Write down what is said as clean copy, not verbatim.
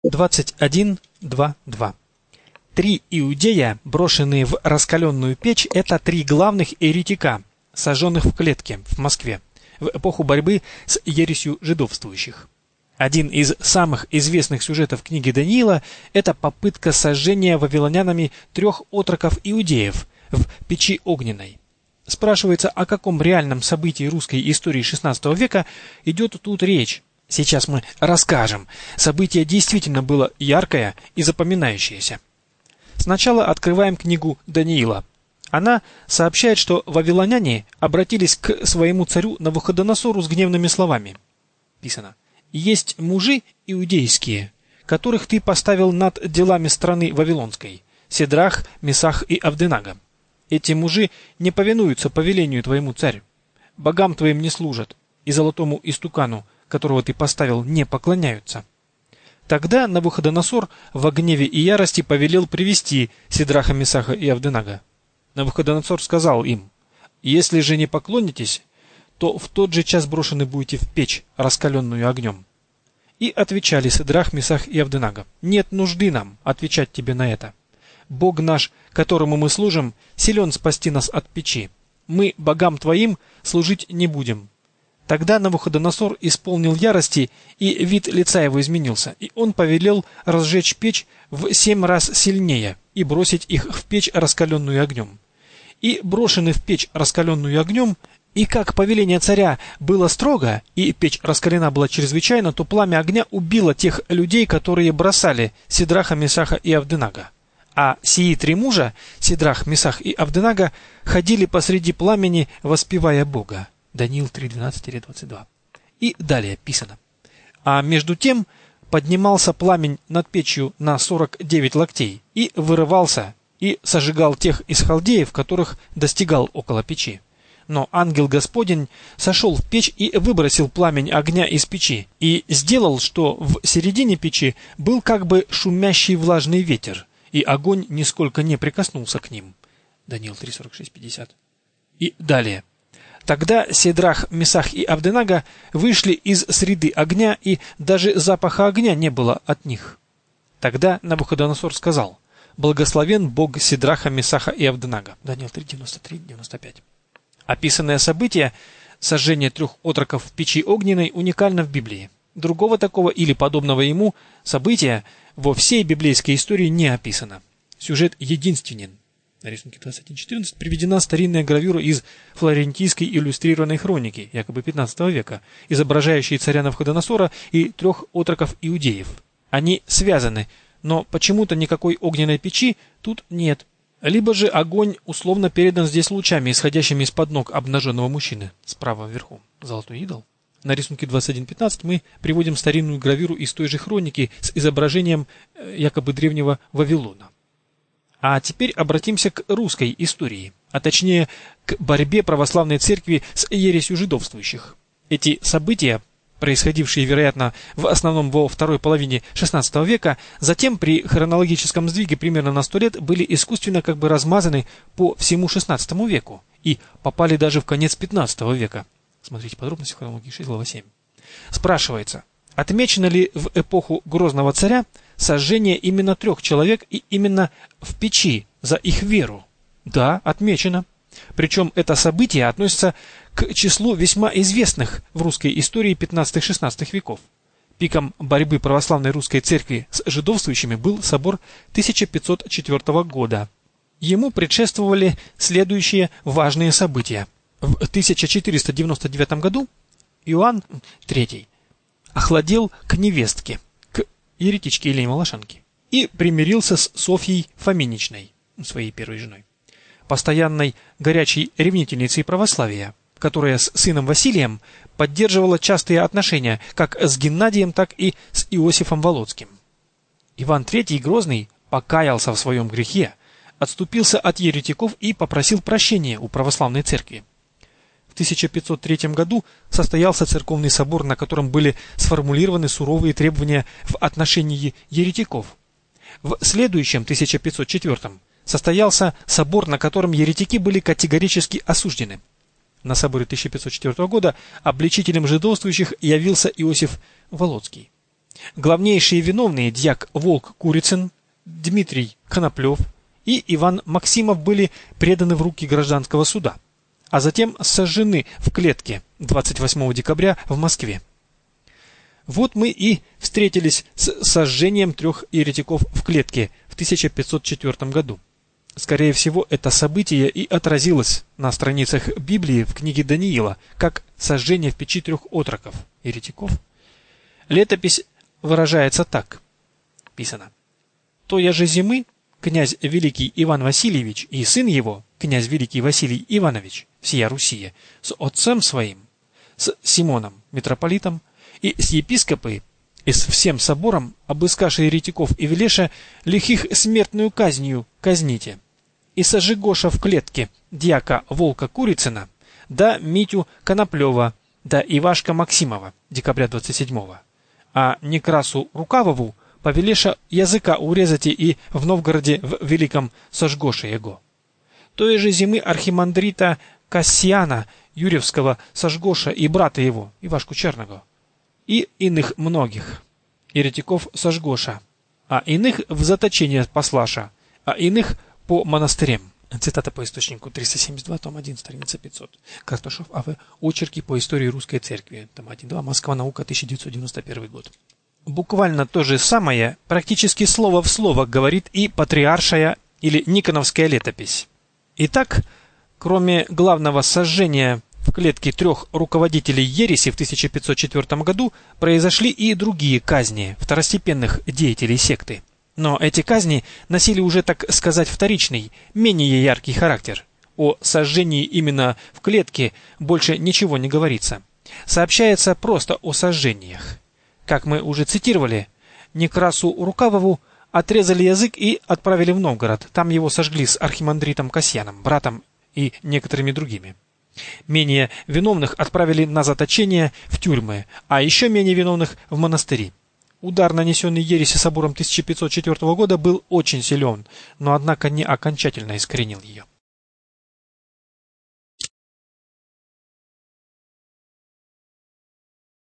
21.2.2. 3 иудея, брошенные в раскаленную печь, это 3 главных еретика, сожженных в клетке в Москве в эпоху борьбы с ересью жидовствующих. Один из самых известных сюжетов книги Даниила – это попытка сожжения вавилонянами 3 отроков иудеев в печи огненной. Спрашивается, о каком реальном событии русской истории XVI века идет тут речь. Сейчас мы расскажем. Событие действительно было яркое и запоминающееся. Сначала открываем книгу Даниила. Она сообщает, что вавилоняне обратились к своему царю Навуходоносору с гневными словами. Писано: «Есть мужи иудейские, которых ты поставил над делами страны вавилонской, Седрах, Месах и Авденага. Эти мужи не повинуются повелению твоему, царь, богам твоим не служат, и золотому истукану, которого ты поставил, не поклоняются». Тогда Навуходоносор во гневе и ярости повелел привести Седраха, Месаха и Авденага. Навуходоносор сказал им: «Если же не поклонитесь, то в тот же час брошены будете в печь, раскаленную огнем». И отвечали Седрах, Месах и Авденага: «Нет нужды нам отвечать тебе на это. Бог наш, которому мы служим, силен спасти нас от печи. Мы богам твоим служить не будем». Тогда Навуходоносор исполнил ярости, и вид лица его изменился, и он повелел разжечь печь в 7 раз сильнее и бросить их в печь, раскаленную огнем. И брошены в печь, раскаленную огнем, и как повеление царя было строго, и печь раскалена была чрезвычайно, то пламя огня убило тех людей, которые бросали Седраха, Месаха и Авденага. А сии 3 мужа, Седрах, Месах и Авденага, ходили посреди пламени, воспевая Бога. Даниил 3:12-22. И далее писано: «А между тем поднимался пламень над печью на 49 локтей, и вырывался, и сожигал тех из халдеев, которых достигал около печи. Но ангел Господень сошел в печь и выбросил пламень огня из печи, и сделал, что в середине печи был как бы шумящий влажный ветер, и огонь нисколько не прикоснулся к ним». Даниил 3:46-50. И далее: «Тогда Седрах, Месах и Авденага вышли из среды огня, и даже запаха огня не было от них. Тогда Навуходоносор сказал: благословен Бог Седраха, Месаха и Авденага». Даниил 3:93-95. Описанное событие, сожжение 3 отроков в печи огненной, уникально в Библии. Другого такого или подобного ему события во всей библейской истории не описано. Сюжет единственен. На рисунке 21.14 приведена старинная гравюра из флорентийской иллюстрированной хроники, якобы 15 века, изображающей царя Навуходоносора и 3 отроков иудеев. Они связаны, но почему-то никакой огненной печи тут нет. Либо же огонь условно передан здесь лучами, исходящими из-под ног обнаженного мужчины, справа вверху. Золотой идол. На рисунке 21.15 мы приводим старинную гравюру из той же хроники с изображением якобы древнего Вавилона. А теперь обратимся к русской истории, а точнее к борьбе православной церкви с ересью жидовствующих. Эти события, происходившие, вероятно, в основном во второй половине XVI века, затем при хронологическом сдвиге примерно на 100 лет были искусственно как бы размазаны по всему XVI веку и попали даже в конец XV века. Смотрите подробности в хронологии 6, глава 7. Спрашивается, отмечено ли в эпоху Грозного царя сожжение именно 3 человек и именно в печи за их веру? Да, отмечено. Причем это событие относится к числу весьма известных в русской истории 15-16 веков. Пиком борьбы православной русской церкви с жидовствующими был собор 1504 года. Ему предшествовали следующие важные события. В 1499 году Иоанн III охладел к невестке, к еретичке Елене Малашанке, и примирился с Софьей Фоминичной, своей первой женой, постоянной горячей ревнительницей православия, которая с сыном Василием поддерживала частые отношения как с Геннадием, так и с Иосифом Волоцким. Иван III Грозный покаялся в своем грехе, отступился от еретиков и попросил прощения у православной церкви. В 1503 году состоялся церковный собор, на котором были сформулированы суровые требования в отношении еретиков. В следующем, 1504, состоялся собор, на котором еретики были категорически осуждены. На соборе 1504 года обличителем жидовствующих явился Иосиф Волоцкий. Главнейшие виновные дьяк Волк Курицын, Дмитрий Коноплев и Иван Максимов были преданы в руки гражданского суда, а затем сожжены в клетке 28 декабря в Москве. Вот мы и встретились с сожжением 3 еретиков в клетке в 1504 году. Скорее всего, это событие и отразилось на страницах Библии в книге Даниила, как сожжение в печи 3 отроков, еретиков. Летопись выражается так. Писано. «Тоя же зимы князь Великий Иван Васильевич и сын его, князь Великий Василий Иванович, всея Руси, с отцем своим, с Симоном, митрополитом, и с епископой, и с всем собором, обыскаши еретиков и велеша, лихих смертную казнью казните. И сожигоша в клетке дьяка Волка Курицына, да Митю Коноплева, да Ивашка Максимова, декабря 27-го, а Некрасу Рукавову повелеша языка урезати и в Новгороде в Великом сожгоша его. Той же зимы архимандрита Кассиана Юрьевского сожгоша и брата его, Ивашку Черного, и иных многих, еретиков сожгоша, а иных в заточение послаша, а иных по монастырям». Цитата по источнику 372, том 1, страница 500. Карташов А.В. Очерки по истории русской церкви. Том 1.2. Москва. Наука. 1991 год. Буквально то же самое, практически слово в слово, говорит и патриаршая или Никоновская летопись. Итак, кроме главного сожжения в клетке 3 руководителей ереси в 1504 году, произошли и другие казни второстепенных деятелей секты. Но эти казни носили уже, так сказать, вторичный, менее яркий характер. О сожжении именно в клетке больше ничего не говорится. Сообщается просто о сожжениях. Как мы уже цитировали, Некрасу Рукавову отрезали язык и отправили в Новгород. Там его сожгли с архимандритом Касьяном, братом и некоторыми другими. Менее виновных отправили на заточение в тюрьмы, а еще менее виновных в монастыри. Удар, нанесенный ереси собором 1504 года, был очень силен, но однако не окончательно искоренил ее.